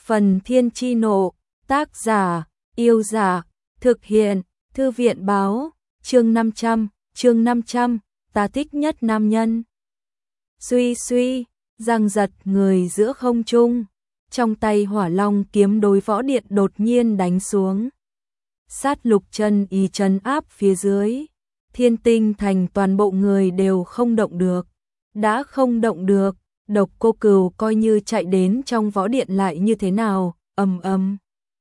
Phần Thiên Chi Nộ, tác giả, Yêu Giả, thực hiện, Thư viện Báo, chương 500, ta thích nhất nam nhân. Suy suy, giằng giật người giữa không trung, trong tay Hỏa Long kiếm đối võ điện đột nhiên đánh xuống. Sát Lục chân ý trấn áp phía dưới, Thiên Tinh Thành toàn bộ người đều không động được. Đã không động được, Độc Cô Cừu coi như chạy đến trong võ điện lại như thế nào, ầm ầm.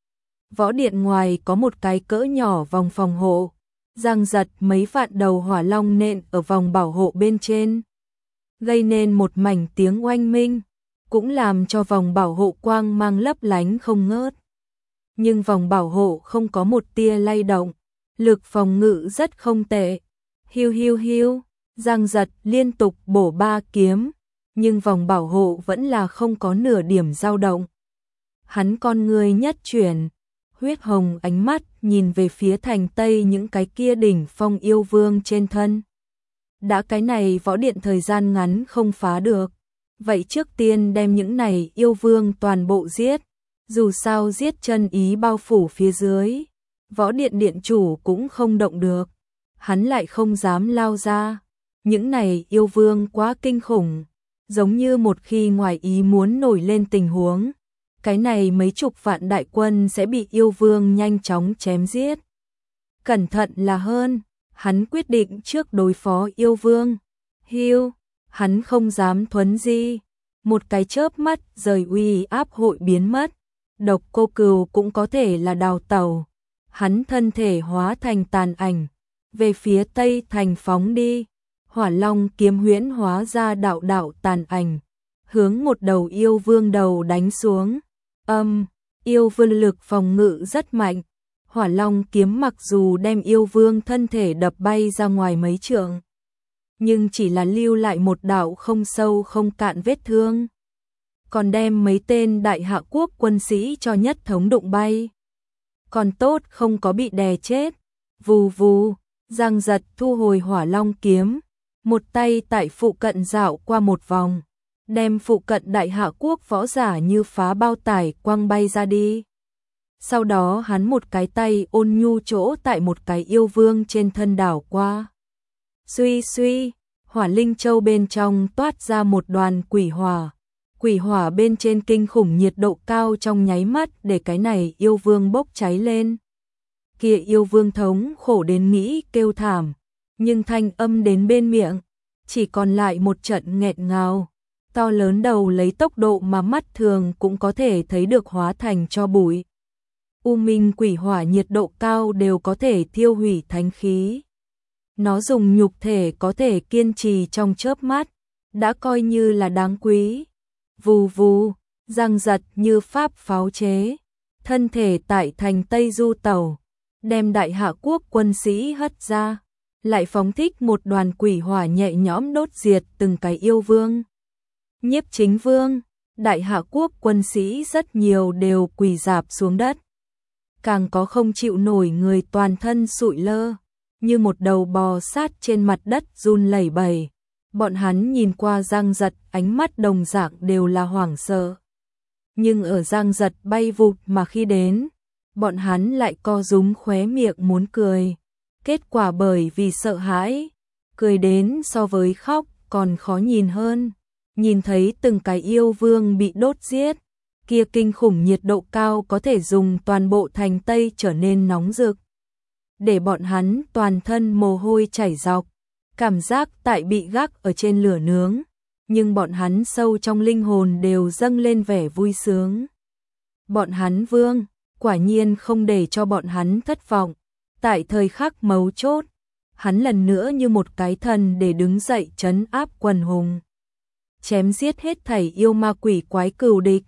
Võ điện ngoài có một cái cỡ nhỏ vòng phòng hộ, giằng giật mấy vạn đầu hỏa long nện ở vòng bảo hộ bên trên, gây nên một mảnh tiếng oanh minh, cũng làm cho vòng bảo hộ quang mang lấp lánh không ngớt. Nhưng vòng bảo hộ không có một tia lay động, lực phòng ngự rất không tệ. Hiu hiu hiu, giằng giật liên tục bổ 3 kiếm, nhưng vòng bảo hộ vẫn là không có nửa điểm dao động. Hắn con người nhất chuyển, huyết hồng ánh mắt nhìn về phía thành Tây những cái kia đỉnh phong yêu vương trên thân. Đã cái này võ điện thời gian ngắn không phá được, vậy trước tiên đem những này yêu vương toàn bộ giết, dù sao giết chân ý bao phủ phía dưới, võ điện điện chủ cũng không động được, hắn lại không dám lao ra. Những này yêu vương quá kinh khủng, giống như một khi ngoài ý muốn nổi lên tình huống, cái này mấy chục vạn đại quân sẽ bị yêu vương nhanh chóng chém giết. Cẩn thận là hơn, hắn quyết định trước đối phó yêu vương. Hiu, hắn không dám thuấn di, một cái chớp mắt rời uy áp hội biến mất. Độc Cô Cừu cũng có thể là đào tẩu, hắn thân thể hóa thành tàn ảnh, về phía Tây thành phóng đi. Hỏa Long kiếm huyễn hóa ra đạo đạo tàn ảnh, hướng một đầu yêu vương đầu đánh xuống. Yêu vương lực phòng ngự rất mạnh. Hỏa Long kiếm mặc dù đem yêu vương thân thể đập bay ra ngoài mấy trượng, nhưng chỉ là lưu lại một đạo không sâu không cạn vết thương, còn đem mấy tên đại hạ quốc quân sĩ cho nhất thống đụng bay. Còn tốt không có bị đè chết. Vù vù, giằng giật thu hồi Hỏa Long kiếm, một tay tại phụ cận dạo qua một vòng, đem phụ cận đại hạ quốc võ giả như phá bao tải quăng bay ra đi. Sau đó hắn một cái tay ôn nhu chỗ tại một cái yêu vương trên thân đảo qua. Suy suy, Hỏa Linh Châu bên trong toát ra một đoàn quỷ hỏa bên trên kinh khủng nhiệt độ cao trong nháy mắt để cái này yêu vương bốc cháy lên. Kia yêu vương thống khổ đến nghĩ kêu thảm, nhưng thanh âm đến bên miệng chỉ còn lại một trận nghẹn ngào, to lớn đầu lấy tốc độ mà mắt thường cũng có thể thấy được hóa thành tro bụi. U minh quỷ hỏa nhiệt độ cao đều có thể thiêu hủy thánh khí. Nó dùng nhục thể có thể kiên trì trong chớp mắt, đã coi như là đáng quý. Vù vù, giằng giật như pháp pháo chế, thân thể tại thành Tây du tẩu, đem đại hạ quốc quân sĩ hất ra, lại phóng thích một đoàn quỷ hỏa nhẹ nhõm đốt diệt từng cái yêu vương. Nhiếp Chính Vương, đại hạ quốc quân sĩ rất nhiều đều quỳ rạp xuống đất. Càng có không chịu nổi người toàn thân sụi lơ, như một đầu bò sát trên mặt đất run lẩy bẩy. Bọn hắn nhìn qua giằng giật, ánh mắt đồng dạng đều là hoảng sợ. Nhưng ở giằng giật bay vụt mà khi đến, bọn hắn lại co rúm khóe miệng muốn cười. Kết quả bởi vì sợ hãi, cười đến so với khóc còn khó nhìn hơn. Nhìn thấy từng cái yêu vương bị đốt giết, kia kinh khủng nhiệt độ cao có thể dùng toàn bộ thành Tây trở nên nóng rực, để bọn hắn toàn thân mồ hôi chảy ròng, cảm giác tại bị gác ở trên lửa nướng, nhưng bọn hắn sâu trong linh hồn đều dâng lên vẻ vui sướng. Bọn hắn vương, quả nhiên không để cho bọn hắn thất vọng. Tại thời khắc mấu chốt, hắn lần nữa như một cái thần để đứng dậy trấn áp quần hùng, chém giết hết thảy yêu ma quỷ quái cừu địch.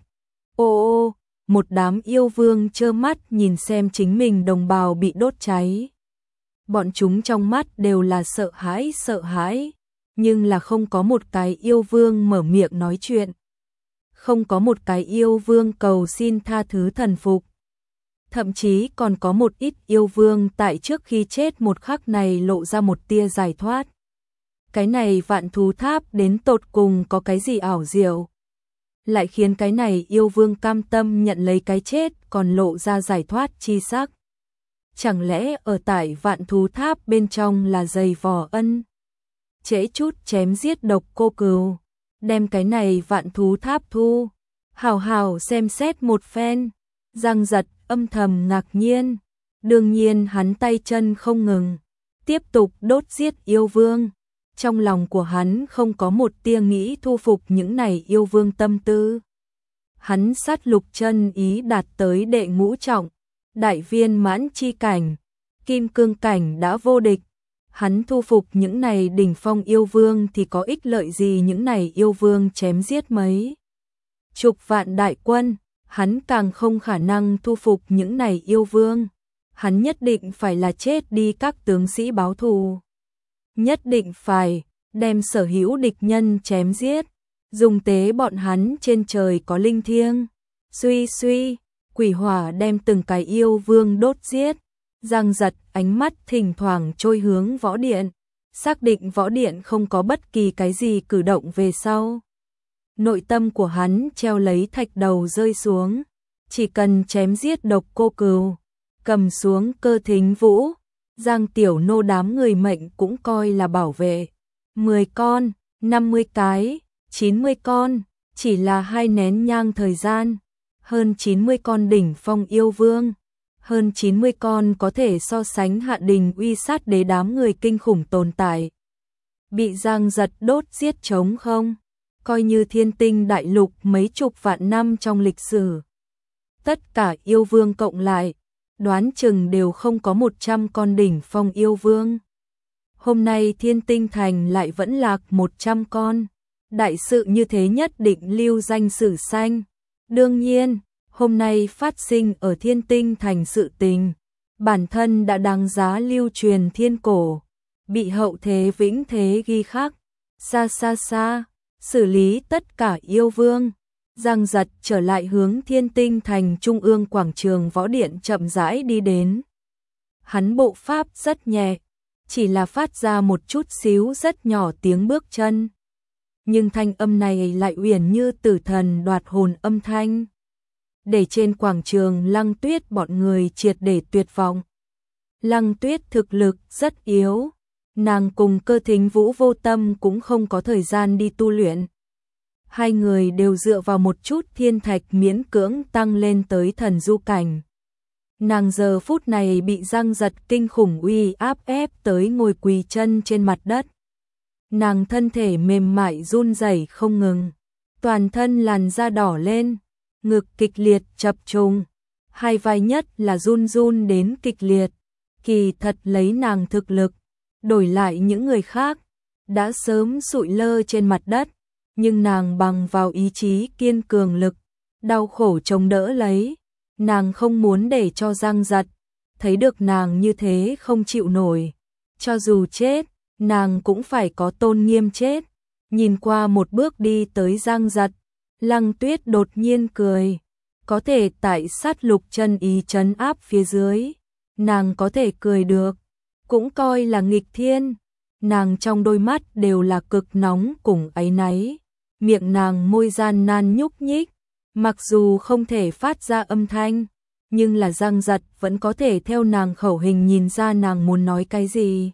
Ô, một đám yêu vương trơ mắt nhìn xem chính mình đồng bào bị đốt cháy. Bọn chúng trong mắt đều là sợ hãi, nhưng là không có một cái yêu vương mở miệng nói chuyện. Không có một cái yêu vương cầu xin tha thứ thần phục. Thậm chí còn có một ít yêu vương tại trước khi chết một khắc này lộ ra một tia giải thoát. Cái này vạn thú tháp đến tột cùng có cái gì ảo diệu? lại khiến cái này yêu vương cam tâm nhận lấy cái chết còn lộ ra giải thoát chi sắc. Chẳng lẽ ở tại Vạn Thú Tháp bên trong là giày vò ân? Trễ chút chém giết Độc Cô Cừu, đem cái này Vạn Thú Tháp thu, hào hào xem xét một phen. Giang Giật âm thầm ngạc nhiên, đương nhiên hắn tay chân không ngừng, tiếp tục đốt giết yêu vương. Trong lòng của hắn không có một tia nghĩ thu phục những này yêu vương tâm tư. Hắn sát lục chân ý đạt tới đệ ngũ trọng, đại viên mãn chi cảnh, kim cương cảnh đã vô địch. Hắn thu phục những này đỉnh phong yêu vương thì có ích lợi gì, những này yêu vương chém giết mấy chục vạn đại quân, hắn càng không khả năng thu phục những này yêu vương. Hắn nhất định phải là chết đi các tướng sĩ báo thù. Nhất định phải đem sở hữu địch nhân chém giết, dùng tế bọn hắn trên trời có linh thiêng. Suy suy, quỷ hỏa đem từng cái yêu vương đốt giết. Giang Giật ánh mắt thỉnh thoảng trôi hướng võ điện, xác định võ điện không có bất kỳ cái gì cử động về sau. Nội tâm của hắn treo lấy thạch đầu rơi xuống, chỉ cần chém giết Độc Cô Cừu, cầm xuống Cơ Thính Vũ, Giang Tiểu Nô đám người mệnh cũng coi là bảo vệ. 10 con, 50 cái, 90 con, chỉ là 2 nén nhang thời gian, hơn 90 con đỉnh phong yêu vương, hơn 90 con có thể so sánh Hạ Đình Uy Sát Đế đám người kinh khủng tồn tại. Bị Giang Giật đốt giết trống không, coi như Thiên Tinh đại lục mấy chục vạn năm trong lịch sử. Tất cả yêu vương cộng lại, đoán chừng đều không có 100 con đỉnh phong yêu vương. Hôm nay Thiên Tinh Thành lại vẫn lạc 100 con. Đại sự như thế nhất định lưu danh sử xanh. Đương nhiên, hôm nay phát sinh ở Thiên Tinh Thành sự tình, bản thân đã đáng giá lưu truyền thiên cổ, bị hậu thế vĩnh thế ghi khắc. Xa xa xa, xử lý tất cả yêu vương. Giang Giật trở lại hướng Thiên Tinh Thành trung ương quảng trường võ điện chậm rãi đi đến. Hắn bộ pháp rất nhẹ, chỉ là phát ra một chút xíu rất nhỏ tiếng bước chân. Nhưng thanh âm này lại uyển như tử thần đoạt hồn âm thanh, để trên quảng trường Lăng Tuyết bọn người triệt để tuyệt vọng. Lăng Tuyết thực lực rất yếu, nàng cùng Cơ Thính Vũ vô tâm cũng không có thời gian đi tu luyện. Hai người đều dựa vào một chút thiên thạch miễn cưỡng tăng lên tới thần du cảnh. Nàng giờ phút này bị Giang Giật kinh khủng uy áp ép tới ngồi quỳ chân trên mặt đất. Nàng thân thể mềm mại run rẩy không ngừng, toàn thân làn da đỏ lên, ngực kịch liệt chập trùng, hai vai nhất là run run đến kịch liệt. Kỳ thật lấy nàng thực lực, đổi lại những người khác, đã sớm sụi lơ trên mặt đất, nhưng nàng bằng vào ý chí kiên cường lực, đau khổ chống đỡ lấy. Nàng không muốn để cho Giang Giật thấy được nàng như thế không chịu nổi. Cho dù chết, nàng cũng phải có tôn nghiêm chết. Nhìn qua một bước đi tới Giang Giật, Lăng Tuyết đột nhiên cười. Có thể tại sát lục chân ý trấn áp phía dưới, nàng có thể cười được, cũng coi là nghịch thiên. Nàng trong đôi mắt đều là cực nóng cùng áy náy, miệng nàng môi gian nan nhúc nhích, mặc dù không thể phát ra âm thanh, nhưng là Giang Giật vẫn có thể theo nàng khẩu hình nhìn ra nàng muốn nói cái gì.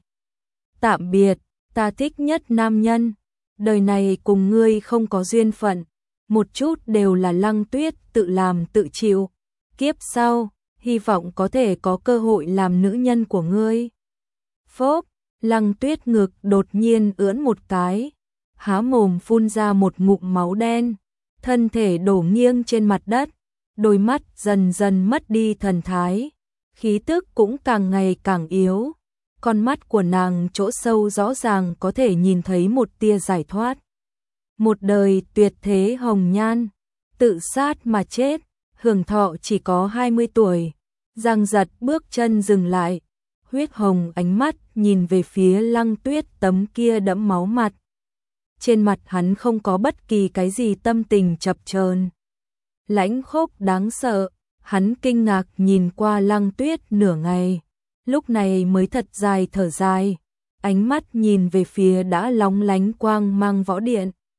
Tạm biệt, ta thích nhất nam nhân, đời này cùng ngươi không có duyên phận, một chút đều là Lăng Tuyết tự làm tự chịu, kiếp sau, hy vọng có thể có cơ hội làm nữ nhân của ngươi. Phốp, Lăng Tuyết ngực đột nhiên ưỡn một cái, há mồm phun ra một ngụm máu đen, thân thể đổ nghiêng trên mặt đất, đôi mắt dần dần mất đi thần thái, khí tức cũng càng ngày càng yếu. Con mắt của nàng chỗ sâu rõ ràng có thể nhìn thấy một tia giải thoát. Một đời tuyệt thế hồng nhan, tự sát mà chết, hưởng thọ chỉ có 20 tuổi. Giang Giật bước chân dừng lại, huyết hồng ánh mắt nhìn về phía Lăng Tuyết tấm kia đẫm máu mặt. Trên mặt hắn không có bất kỳ cái gì tâm tình chập chờn, lãnh khốc đáng sợ. Hắn kinh ngạc nhìn qua Lăng Tuyết nửa ngày, lúc này mới thật dài thở dài, ánh mắt nhìn về phía đã lóng lánh quang mang võ điện.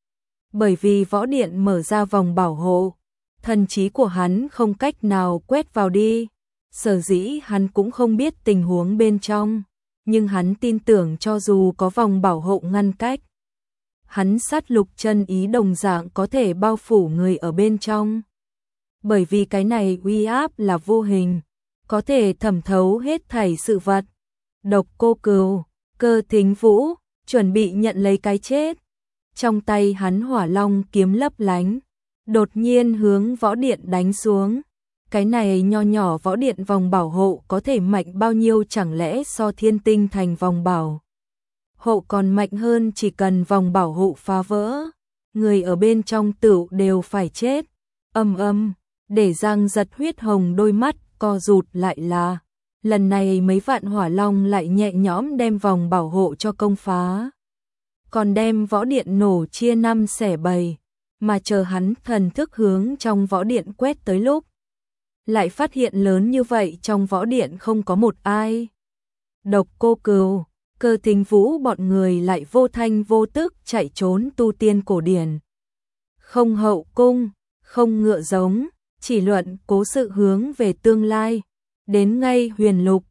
Bởi vì võ điện mở ra vòng bảo hộ, thần trí của hắn không cách nào quét vào đi. Sở dĩ hắn cũng không biết tình huống bên trong, nhưng hắn tin tưởng cho dù có vòng bảo hộ ngăn cách, hắn sát lục chân ý đồng dạng có thể bao phủ người ở bên trong. Bởi vì cái này uy áp là vô hình, có thể thẩm thấu hết thảy sự vật. Độc Cô Cừu, Cơ Thính Vũ, chuẩn bị nhận lấy cái chết. Trong tay hắn hỏa long kiếm lấp lánh, đột nhiên hướng võ điện đánh xuống. Cái này nho nhỏ võ điện vòng bảo hộ có thể mạnh bao nhiêu, chẳng lẽ so thiên tinh thành vòng bảo hộ còn mạnh hơn? Chỉ cần vòng bảo hộ phá vỡ, người ở bên trong tựu đều phải chết. Để Giang Giật huyết hồng đôi mắt co rụt lại là, lần này mấy vạn hỏa long lại nhẹ nhõm đem vòng bảo hộ cho công phá, còn đem võ điện nổ chia 5 xẻ 7, mà chờ hắn thần thức hướng trong võ điện quét tới lúc, lại phát hiện lớn như vậy trong võ điện không có một ai. Độc Cô Cừu, Cơ Thính Vũ bọn người lại vô thanh vô tức chạy trốn tu tiên cổ điển. Không hậu cung, không ngựa giống, chỉ luận cố sự hướng về tương lai. Đến ngay Huyền Lục,